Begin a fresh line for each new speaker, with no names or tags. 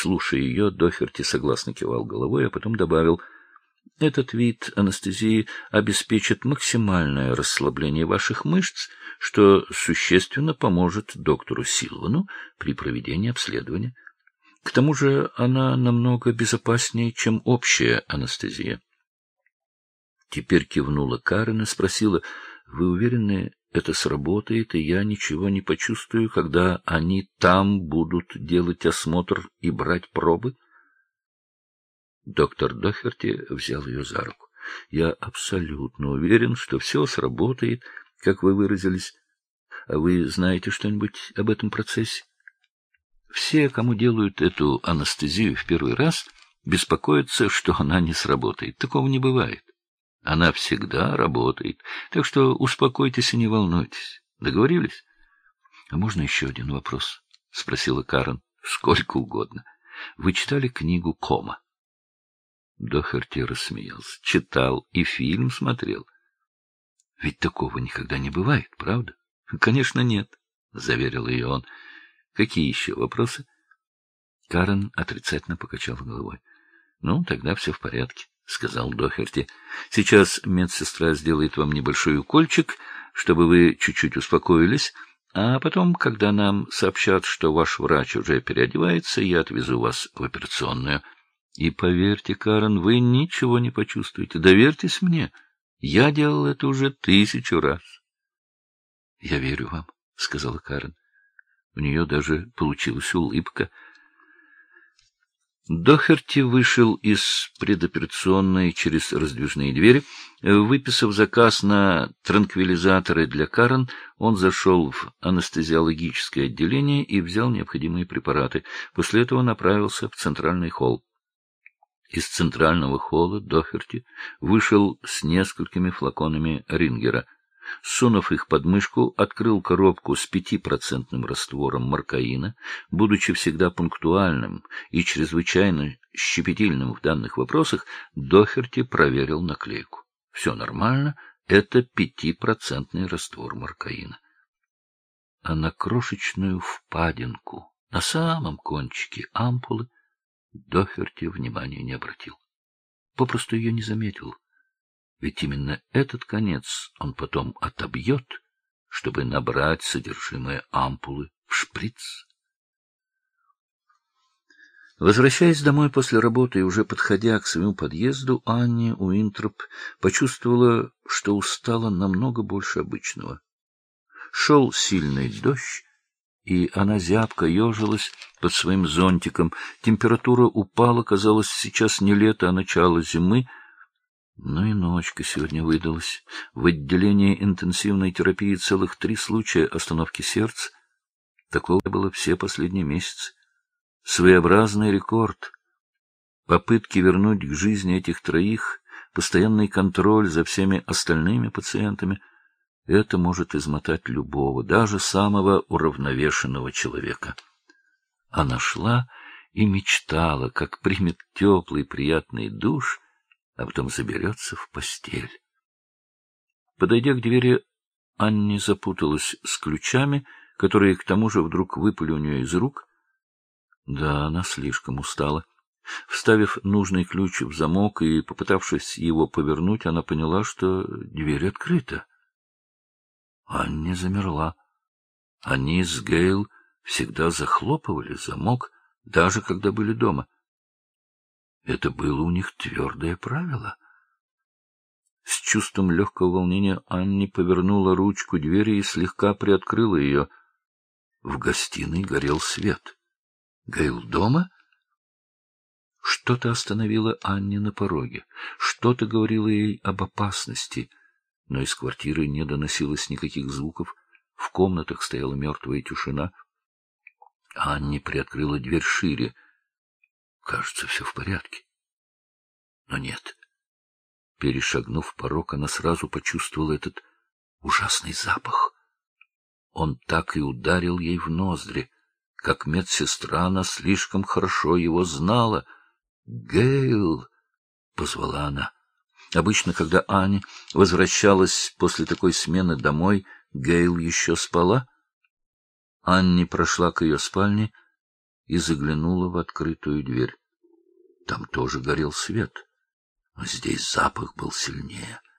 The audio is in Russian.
Слушая ее, Дохерти согласно кивал головой, а потом добавил: этот вид анестезии обеспечит максимальное расслабление ваших мышц, что существенно поможет доктору Силвану при проведении обследования. К тому же она намного безопаснее, чем общая анестезия. Теперь кивнула Карен и спросила: вы уверены, это сработает, и я ничего не почувствую, когда они там будут делать осмотр и брать пробы? Доктор Дохерти взял ее за руку. Я абсолютно уверен, что все сработает, как вы выразились. А вы знаете что-нибудь об этом процессе? Все, кому делают эту анестезию в первый раз, беспокоятся, что она не сработает. Такого не бывает. Она всегда работает. Так что успокойтесь и не волнуйтесь. Договорились? — А можно еще один вопрос? — спросила Карен. — Сколько угодно. Вы читали книгу Кома? Дохерти рассмеялся. Читал и фильм смотрел. — Ведь такого никогда не бывает, правда? — Конечно, нет, — заверил ее он. — Какие еще вопросы? Карен отрицательно покачала головой. — Ну, тогда все в порядке, — сказал Дохерти. — Сейчас медсестра сделает вам небольшой укольчик, чтобы вы чуть-чуть успокоились, а потом, когда нам сообщат, что ваш врач уже переодевается, я отвезу вас в операционную. И поверьте, Карен, вы ничего не почувствуете. Доверьтесь мне. Я делал это уже 1000 раз. — Я верю вам, — сказала Карен. У нее даже получилась улыбка. Дохерти вышел из предоперационной через раздвижные двери. Выписав заказ на транквилизаторы для Карен, он зашел в анестезиологическое отделение и взял необходимые препараты. После этого направился в центральный холл. Из центрального холла Дохерти вышел с несколькими флаконами Рингера. Сунув их под мышку, открыл коробку с 5% раствором маркаина. Будучи всегда пунктуальным и чрезвычайно щепетильным в данных вопросах, Дохерти проверил наклейку. Все нормально, это 5% раствор маркаина. А на крошечную впадинку на самом кончике ампулы Дохерти внимания не обратил. Попросту ее не заметил. Ведь именно этот конец он потом отобьет, чтобы набрать содержимое ампулы в шприц. Возвращаясь домой после работы и уже подходя к своему подъезду, Анни Уинтроп почувствовала, что устала намного больше обычного. Шел сильный дождь, и она зябко ежилась под своим зонтиком. Температура упала, казалось, сейчас не лето, а начало зимы. Ну и ночка сегодня выдалась. В отделении интенсивной терапии целых 3 случая остановки сердца. Такого было все последние месяцы. Своеобразный рекорд. Попытки вернуть к жизни этих 3, постоянный контроль за всеми остальными пациентами — это может измотать любого, даже самого уравновешенного человека. Она шла и мечтала, как примет теплый приятный душ, а потом заберется в постель. Подойдя к двери, Анни запуталась с ключами, которые к тому же вдруг выпали у нее из рук. Да, она слишком устала. Вставив нужный ключ в замок и попытавшись его повернуть, она поняла, что дверь открыта. Анни замерла. Они с Гейл всегда захлопывали замок, даже когда были дома. Это было у них твердое правило. С чувством легкого волнения Анни повернула ручку двери и слегка приоткрыла ее. В гостиной горел свет. Гейл дома? Что-то остановило Анни на пороге. Что-то говорило ей об опасности, но из квартиры не доносилось никаких звуков. В комнатах стояла мертвая тишина. Анни приоткрыла дверь шире. Кажется, все в порядке. Но нет. Перешагнув порог, она сразу почувствовала этот ужасный запах. Он так и ударил ей в ноздри. Как медсестра она слишком хорошо его знала. «Гейл!» — позвала она. Обычно, когда Аня возвращалась после такой смены домой, Гейл еще спала. Анни прошла к ее спальне и заглянула в открытую дверь. Там тоже горел свет, а здесь запах был сильнее.